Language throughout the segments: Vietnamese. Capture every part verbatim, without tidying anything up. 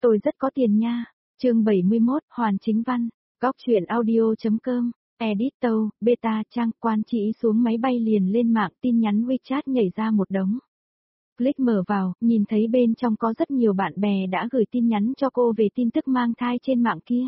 tôi rất có tiền nha. Chương bảy mươi mốt, Hoàn Chính Văn, Góc truyện audio.com, editor, beta trang, Quan Chi Ý xuống máy bay liền lên mạng, tin nhắn WeChat nhảy ra một đống. Click mở vào, nhìn thấy bên trong có rất nhiều bạn bè đã gửi tin nhắn cho cô về tin tức mang thai trên mạng kia.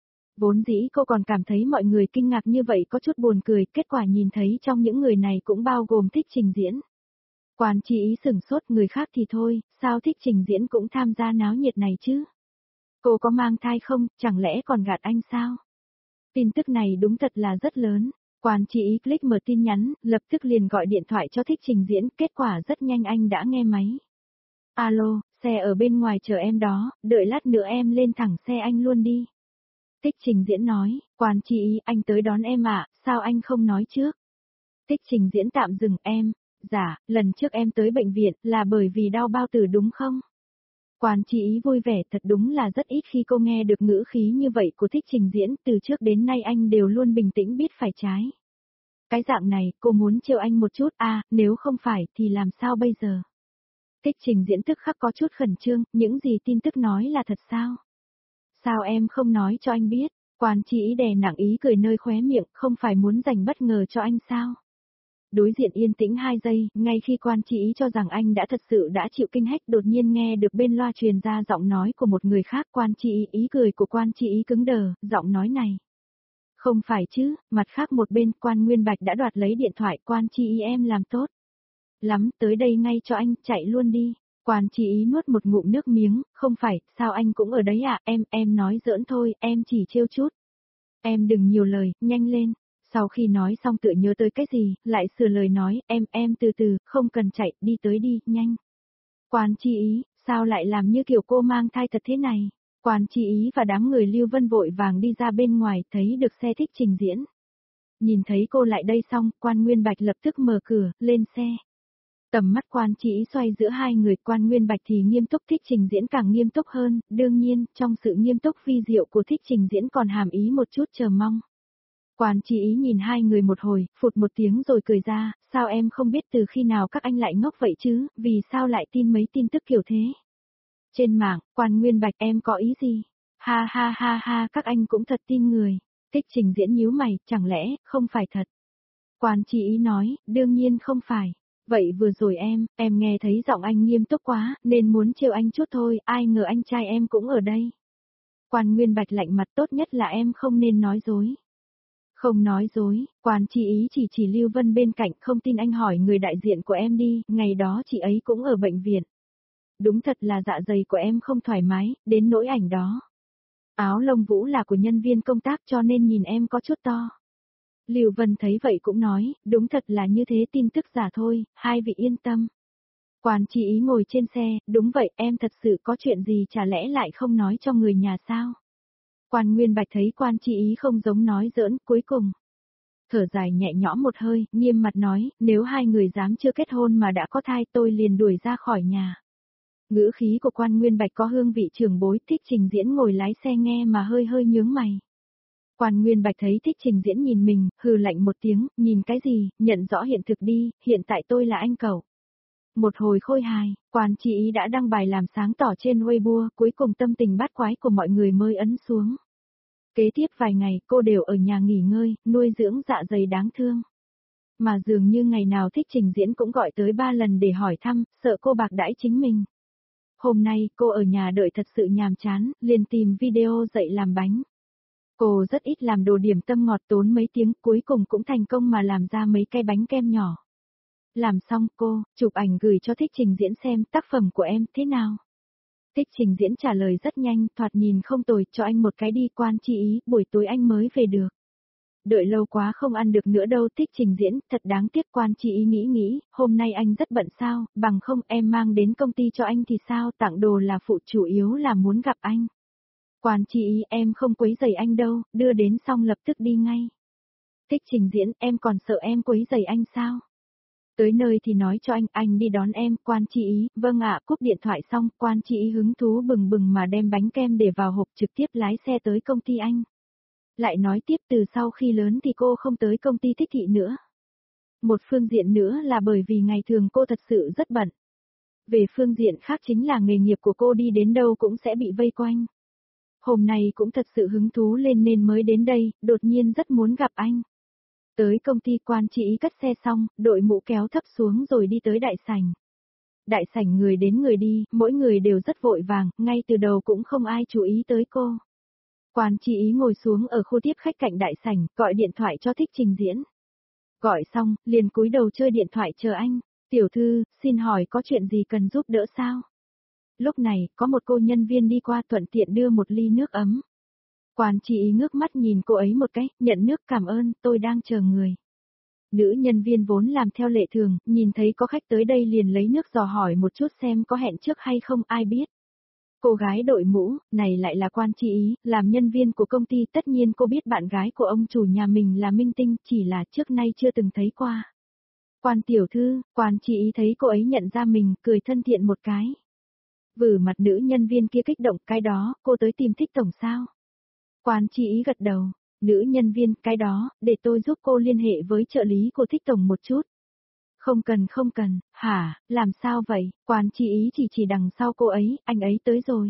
Vốn dĩ cô còn cảm thấy mọi người kinh ngạc như vậy có chút buồn cười, kết quả nhìn thấy trong những người này cũng bao gồm Thích Trình Diễn. Quan Chi Ý sửng sốt, người khác thì thôi, sao Thích Trình Diễn cũng tham gia náo nhiệt này chứ? Cô có mang thai không, chẳng lẽ còn gạt anh sao? Tin tức này đúng thật là rất lớn. Quan Chi Ý click mở tin nhắn, lập tức liền gọi điện thoại cho Thích Trình Diễn, kết quả rất nhanh anh đã nghe máy. Alo, xe ở bên ngoài chờ em đó, đợi lát nữa em lên thẳng xe anh luôn đi. Thích Trình Diễn nói, Quan Chi Ý, anh tới đón em ạ, sao anh không nói trước? Thích Trình Diễn tạm dừng, em, dạ, lần trước em tới bệnh viện là bởi vì đau bao tử đúng không? Quan Chi Ý vui vẻ, thật đúng là rất ít khi cô nghe được ngữ khí như vậy của Thích Trình Diễn, từ trước đến nay anh đều luôn bình tĩnh biết phải trái. Cái dạng này, cô muốn trêu anh một chút, à, nếu không phải thì làm sao bây giờ? Thích Trình Diễn tức khắc có chút khẩn trương, những gì tin tức nói là thật sao? Sao em không nói cho anh biết? Quan Chi Ý đè nặng ý cười nơi khóe miệng, không phải muốn dành bất ngờ cho anh sao? Đối diện yên tĩnh hai giây, ngay khi Quan Chi Ý cho rằng anh đã thật sự đã chịu kinh hách, đột nhiên nghe được bên loa truyền ra giọng nói của một người khác. Quan Chi Ý, ý cười của Quan Chi Ý cứng đờ, giọng nói này. Không phải chứ, mặt khác một bên, Quan Nguyên Bạch đã đoạt lấy điện thoại. Quan Chi Ý, em làm tốt lắm, tới đây ngay cho anh, chạy luôn đi. Quan Chi Ý nuốt một ngụm nước miếng, không phải, sao anh cũng ở đấy à, em, em nói giỡn thôi, em chỉ trêu chút. Em đừng nhiều lời, nhanh lên. Sau khi nói xong tựa nhớ tới cái gì, lại sửa lời nói, em, em từ từ, không cần chạy, đi tới đi, nhanh. Quan Chi Ý, sao lại làm như kiểu cô mang thai thật thế này? Quan Chi Ý và đám người Lưu Vân vội vàng đi ra bên ngoài, thấy được xe Thích Trình Diễn. Nhìn thấy cô lại đây xong, Quan Nguyên Bạch lập tức mở cửa, lên xe. Tầm mắt Quan Chi Ý xoay giữa hai người, Quan Nguyên Bạch thì nghiêm túc, Thích Trình Diễn càng nghiêm túc hơn, đương nhiên, trong sự nghiêm túc vi diệu của Thích Trình Diễn còn hàm ý một chút chờ mong. Quan Chi Ý nhìn hai người một hồi, phụt một tiếng rồi cười ra, sao em không biết từ khi nào các anh lại ngốc vậy chứ, vì sao lại tin mấy tin tức kiểu thế? Trên mạng, Quan Nguyên Bạch, em có ý gì? Ha ha ha ha, các anh cũng thật tin người. Thích Trình Diễn nhíu mày, chẳng lẽ, không phải thật? Quan Chi Ý nói, đương nhiên không phải. Vậy vừa rồi em, em nghe thấy giọng anh nghiêm túc quá, nên muốn trêu anh chút thôi, ai ngờ anh trai em cũng ở đây. Quan Nguyên Bạch lạnh mặt, tốt nhất là em không nên nói dối. Không nói dối, Quan Chi Ý chỉ chỉ Lưu Vân bên cạnh, không tin anh hỏi người đại diện của em đi, ngày đó chị ấy cũng ở bệnh viện. Đúng thật là dạ dày của em không thoải mái, đến nỗi ảnh đó. Áo lông vũ là của nhân viên công tác cho nên nhìn em có chút to. Lưu Vân thấy vậy cũng nói, đúng thật là như thế, tin tức giả thôi, hai vị yên tâm. Quan Chi Ý ngồi trên xe, đúng vậy, em thật sự có chuyện gì chả lẽ lại không nói cho người nhà sao? Quan Nguyên Bạch thấy Quan Chi Ý không giống nói giỡn, cuối cùng. Thở dài nhẹ nhõm một hơi, nghiêm mặt nói, nếu hai người dám chưa kết hôn mà đã có thai tôi liền đuổi ra khỏi nhà. Ngữ khí của Quan Nguyên Bạch có hương vị trưởng bối, Thích Trình Diễn ngồi lái xe nghe mà hơi hơi nhướng mày. Quan Nguyên Bạch thấy Thích Trình Diễn nhìn mình, hừ lạnh một tiếng, nhìn cái gì, nhận rõ hiện thực đi, hiện tại tôi là anh cậu. Một hồi khôi hài, Quan Chi Ý đã đăng bài làm sáng tỏ trên Weibo, cuối cùng tâm tình bát quái của mọi người mới ấn xuống. Kế tiếp vài ngày cô đều ở nhà nghỉ ngơi, nuôi dưỡng dạ dày đáng thương. Mà dường như ngày nào Thích Trình Diễn cũng gọi tới ba lần để hỏi thăm, sợ cô bạc đãi chính mình. Hôm nay cô ở nhà đợi thật sự nhàm chán, liền tìm video dạy làm bánh. Cô rất ít làm đồ điểm tâm ngọt, tốn mấy tiếng, cuối cùng cũng thành công mà làm ra mấy cái bánh kem nhỏ. Làm xong cô, chụp ảnh gửi cho Thích Trình Diễn xem, tác phẩm của em thế nào? Thích Trình Diễn trả lời rất nhanh, thoạt nhìn không tồi, cho anh một cái đi. Quan Chi Ý, buổi tối anh mới về được. Đợi lâu quá không ăn được nữa đâu. Thích Trình Diễn, thật đáng tiếc. Quan Chi Ý nghĩ nghĩ, hôm nay anh rất bận sao, bằng không em mang đến công ty cho anh thì sao, tặng đồ là phụ, chủ yếu là muốn gặp anh. Quan Chi Ý, em không quấy rầy anh đâu, đưa đến xong lập tức đi ngay. Thích Trình Diễn, em còn sợ em quấy rầy anh sao? Tới nơi thì nói cho anh, anh đi đón em. Quan Chi Ý, vâng ạ. Cúp điện thoại xong, Quan Chi Ý hứng thú bừng bừng mà đem bánh kem để vào hộp, trực tiếp lái xe tới công ty anh. Lại nói tiếp, từ sau khi lớn thì cô không tới công ty Thích Thị nữa. Một phương diện nữa là bởi vì ngày thường cô thật sự rất bận. Về phương diện khác chính là nghề nghiệp của cô đi đến đâu cũng sẽ bị vây quanh. Hôm nay cũng thật sự hứng thú lên nên mới đến đây, đột nhiên rất muốn gặp anh. Tới công ty Quan Chỉ Ý cất xe xong, đội mũ kéo thấp xuống rồi đi tới đại sảnh. Đại sảnh người đến người đi, mỗi người đều rất vội vàng, ngay từ đầu cũng không ai chú ý tới cô. Quan Chỉ Ý ngồi xuống ở khu tiếp khách cạnh đại sảnh, gọi điện thoại cho Thích Trình Diễn. Gọi xong, liền cúi đầu chơi điện thoại chờ anh. Tiểu thư, xin hỏi có chuyện gì cần giúp đỡ sao? Lúc này, có một cô nhân viên đi qua thuận tiện đưa một ly nước ấm. Quan Chỉ Ý ngước mắt nhìn cô ấy một cái, nhận nước cảm ơn, tôi đang chờ người. Nữ nhân viên vốn làm theo lệ thường, nhìn thấy có khách tới đây liền lấy nước dò hỏi một chút xem có hẹn trước hay không ai biết. Cô gái đội mũ, này lại là Quan Chỉ Ý, làm nhân viên của công ty tất nhiên cô biết bạn gái của ông chủ nhà mình là minh tinh, chỉ là trước nay chưa từng thấy qua. Quan tiểu thư, Quan Chỉ Ý thấy cô ấy nhận ra mình, cười thân thiện một cái. Vử mặt nữ nhân viên kia kích động, cái đó, cô tới tìm Thích tổng sao? Quan Chỉ Ý gật đầu, nữ nhân viên, cái đó, để tôi giúp cô liên hệ với trợ lý của Thích tổng một chút. Không cần không cần, hả, làm sao vậy? Quan Chỉ Ý chỉ chỉ đằng sau cô ấy, anh ấy tới rồi.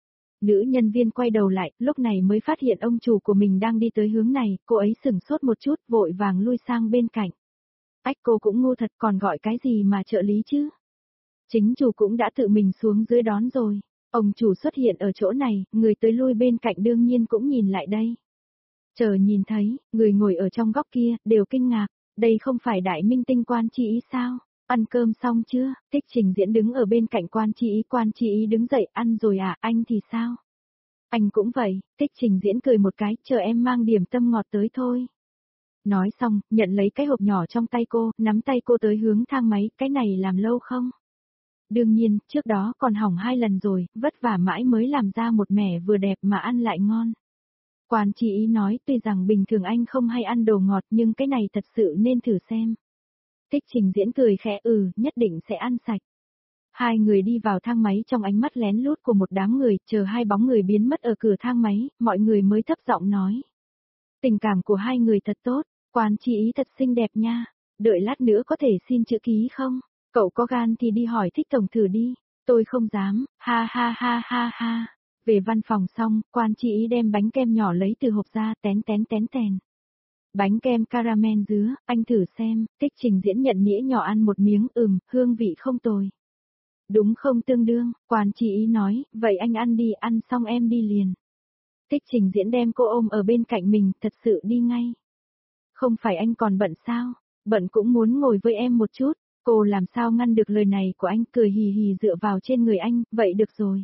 Nữ nhân viên quay đầu lại, lúc này mới phát hiện ông chủ của mình đang đi tới hướng này, cô ấy sửng sốt một chút, vội vàng lui sang bên cạnh. Ách cô cũng ngu thật, còn gọi cái gì mà trợ lý chứ? Chính chủ cũng đã tự mình xuống dưới đón rồi. Ông chủ xuất hiện ở chỗ này, người tới lui bên cạnh đương nhiên cũng nhìn lại đây. Chờ nhìn thấy, người ngồi ở trong góc kia, đều kinh ngạc, đây không phải đại minh tinh Quan Chỉ Ý sao? Ăn cơm xong chưa? Thích Trình Diễn đứng ở bên cạnh Quan Chỉ Ý, Quan Chỉ Ý đứng dậy, ăn rồi à, anh thì sao? Anh cũng vậy, Thích Trình Diễn cười một cái, chờ em mang điểm tâm ngọt tới thôi. Nói xong, nhận lấy cái hộp nhỏ trong tay cô, nắm tay cô tới hướng thang máy, cái này làm lâu không? Đương nhiên, trước đó còn hỏng hai lần rồi, vất vả mãi mới làm ra một mẻ vừa đẹp mà ăn lại ngon. Quan Chỉ Ý nói, tuy rằng bình thường anh không hay ăn đồ ngọt nhưng cái này thật sự nên thử xem. Thích Trình Diễn cười khẽ, ừ, nhất định sẽ ăn sạch. Hai người đi vào thang máy trong ánh mắt lén lút của một đám người, chờ hai bóng người biến mất ở cửa thang máy, mọi người mới thấp giọng nói. Tình cảm của hai người thật tốt, Quan Chỉ Ý thật xinh đẹp nha, đợi lát nữa có thể xin chữ ký không? Cậu có gan thì đi hỏi Thích tổng thử đi, tôi không dám, ha ha ha ha ha. Về văn phòng xong, Quan Chỉ Ý đem bánh kem nhỏ lấy từ hộp ra, tén tén tén tèn. Bánh kem caramel dứa, anh thử xem, Thích Trình Diễn nhận nĩa nhỏ ăn một miếng, ừm, hương vị không tồi. Đúng không tương đương, Quan Chỉ Ý nói, vậy anh ăn đi, ăn xong em đi liền. Thích Trình Diễn đem cô ôm ở bên cạnh mình, thật sự đi ngay. Không phải anh còn bận sao, bận cũng muốn ngồi với em một chút, cô làm sao ngăn được lời này của anh, cười hì hì dựa vào trên người anh, vậy được rồi.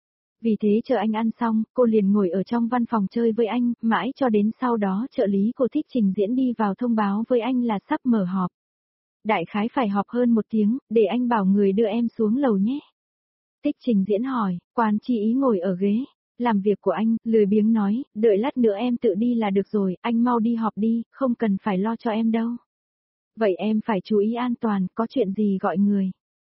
Vì thế chờ anh ăn xong, cô liền ngồi ở trong văn phòng chơi với anh, mãi cho đến sau đó trợ lý của Thích Trình Diễn đi vào thông báo với anh là sắp mở họp. Đại khái phải họp hơn một tiếng, để anh bảo người đưa em xuống lầu nhé. Thích Trình Diễn hỏi, Quan Chỉ Ý ngồi ở ghế, làm việc của anh, lười biếng nói, đợi lát nữa em tự đi là được rồi, anh mau đi họp đi, không cần phải lo cho em đâu. Vậy em phải chú ý an toàn, có chuyện gì gọi người.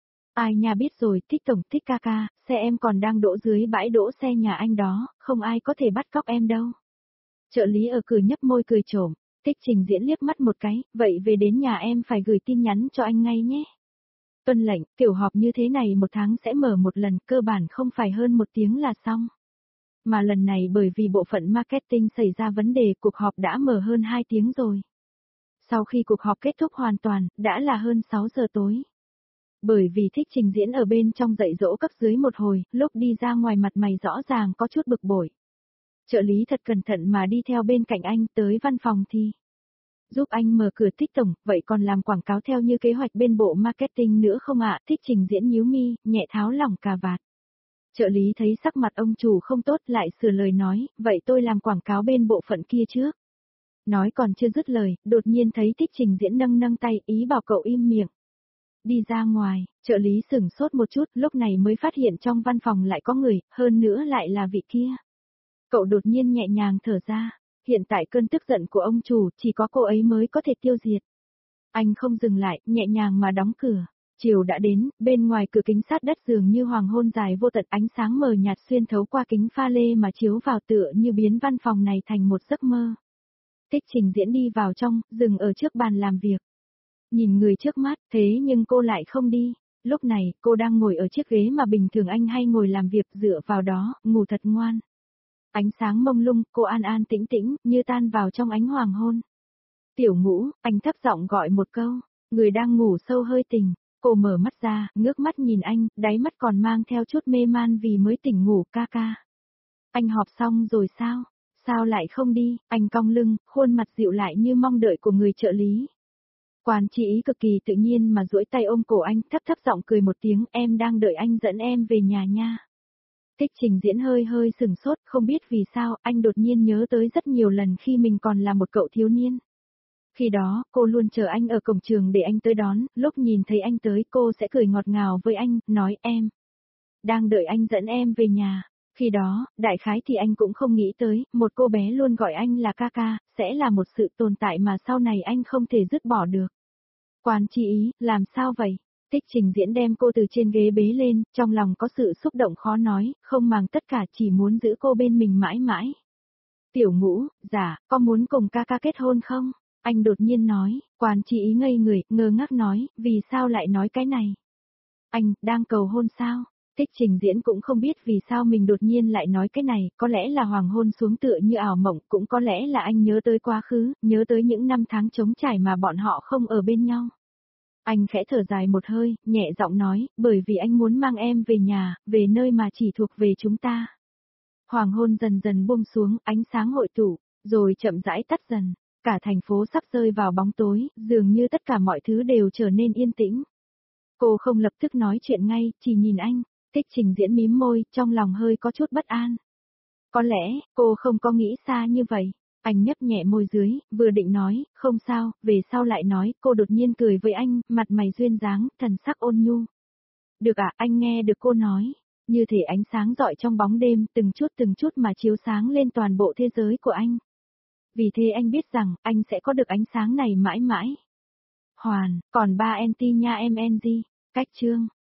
Ai nha biết rồi, Thích tổng, Thích ca ca, xe em còn đang đỗ dưới bãi đỗ xe nhà anh đó, không ai có thể bắt cóc em đâu. Trợ lý ở cửa nhấp môi cười trộm, Thích Trình Diễn liếc mắt một cái, vậy về đến nhà em phải gửi tin nhắn cho anh ngay nhé. Tuân lệnh, kiểu họp như thế này một tháng sẽ mở một lần, cơ bản không phải hơn một tiếng là xong. Mà lần này bởi vì bộ phận marketing xảy ra vấn đề, cuộc họp đã mở hơn hai tiếng rồi. Sau khi cuộc họp kết thúc hoàn toàn, đã là hơn sáu giờ tối. Bởi vì Thích Trình Diễn ở bên trong dạy dỗ cấp dưới một hồi, lúc đi ra ngoài mặt mày rõ ràng có chút bực bội. Trợ lý thật cẩn thận mà đi theo bên cạnh anh tới văn phòng thì. Giúp anh mở cửa Thích tổng, vậy còn làm quảng cáo theo như kế hoạch bên bộ marketing nữa không ạ? Thích Trình Diễn nhíu mi, nhẹ tháo lỏng cà vạt. Trợ lý thấy sắc mặt ông chủ không tốt lại sửa lời nói, vậy tôi làm quảng cáo bên bộ phận kia trước. Nói còn chưa dứt lời, đột nhiên thấy Thích Trình Diễn nâng nâng tay, ý bảo cậu im miệng. Đi ra ngoài, trợ lý sửng sốt một chút, lúc này mới phát hiện trong văn phòng lại có người, hơn nữa lại là vị kia. Cậu đột nhiên nhẹ nhàng thở ra, hiện tại cơn tức giận của ông chủ, chỉ có cô ấy mới có thể tiêu diệt. Anh không dừng lại, nhẹ nhàng mà đóng cửa. Chiều đã đến, bên ngoài cửa kính sát đất dường như hoàng hôn dài vô tận, ánh sáng mờ nhạt xuyên thấu qua kính pha lê mà chiếu vào tựa như biến văn phòng này thành một giấc mơ. Thích Trình Diễn đi vào trong, dừng ở trước bàn làm việc. Nhìn người trước mắt, thế nhưng cô lại không đi. Lúc này, cô đang ngồi ở chiếc ghế mà bình thường anh hay ngồi làm việc, dựa vào đó, ngủ thật ngoan. Ánh sáng mông lung, cô an an tĩnh tĩnh, như tan vào trong ánh hoàng hôn. Tiểu Ngũ, anh thấp giọng gọi một câu, người đang ngủ sâu hơi tỉnh. Cô mở mắt ra, ngước mắt nhìn anh, đáy mắt còn mang theo chút mê man vì mới tỉnh ngủ. Ca ca. Anh họp xong rồi sao? Sao lại không đi? Anh cong lưng, khuôn mặt dịu lại như mong đợi của người trợ lý. Quan Chỉ Ý cực kỳ tự nhiên mà duỗi tay ôm cổ anh, thấp thấp giọng cười một tiếng, em đang đợi anh dẫn em về nhà nha. Tích Trình Diễn hơi hơi sừng sốt, không biết vì sao, anh đột nhiên nhớ tới rất nhiều lần khi mình còn là một cậu thiếu niên. Khi đó, cô luôn chờ anh ở cổng trường để anh tới đón, lúc nhìn thấy anh tới cô sẽ cười ngọt ngào với anh, nói em. Đang đợi anh dẫn em về nhà. Khi đó, đại khái thì anh cũng không nghĩ tới, một cô bé luôn gọi anh là ca ca, sẽ là một sự tồn tại mà sau này anh không thể dứt bỏ được. Quan Chỉ Ý, làm sao vậy? Tích Trình Diễn đem cô từ trên ghế bế lên, trong lòng có sự xúc động khó nói, không màng tất cả chỉ muốn giữ cô bên mình mãi mãi. Tiểu Ngũ, dạ, có muốn cùng ca ca kết hôn không? Anh đột nhiên nói. Quan Chỉ Ý ngây người, ngơ ngác nói, vì sao lại nói cái này? Anh, đang cầu hôn sao? Tích Trình Diễn cũng không biết vì sao mình đột nhiên lại nói cái này, có lẽ là hoàng hôn xuống tựa như ảo mộng, cũng có lẽ là anh nhớ tới quá khứ, nhớ tới những năm tháng trống trải mà bọn họ không ở bên nhau. Anh khẽ thở dài một hơi, nhẹ giọng nói, bởi vì anh muốn mang em về nhà, về nơi mà chỉ thuộc về chúng ta. Hoàng hôn dần dần buông xuống, ánh sáng hội tụ, rồi chậm rãi tắt dần. Cả thành phố sắp rơi vào bóng tối, dường như tất cả mọi thứ đều trở nên yên tĩnh. Cô không lập tức nói chuyện ngay, chỉ nhìn anh. Tích Trình Diễn mím môi, trong lòng hơi có chút bất an. Có lẽ, cô không có nghĩ xa như vậy. Anh nhấp nhẹ môi dưới, vừa định nói, không sao, về sau lại nói, cô đột nhiên cười với anh, mặt mày duyên dáng, thần sắc ôn nhu. Được à, anh nghe được cô nói. Như thể ánh sáng rọi trong bóng đêm, từng chút từng chút mà chiếu sáng lên toàn bộ thế giới của anh. Vì thế anh biết rằng, anh sẽ có được ánh sáng này mãi mãi. Hoàn, còn ba en tê nha em en giê, cách chương.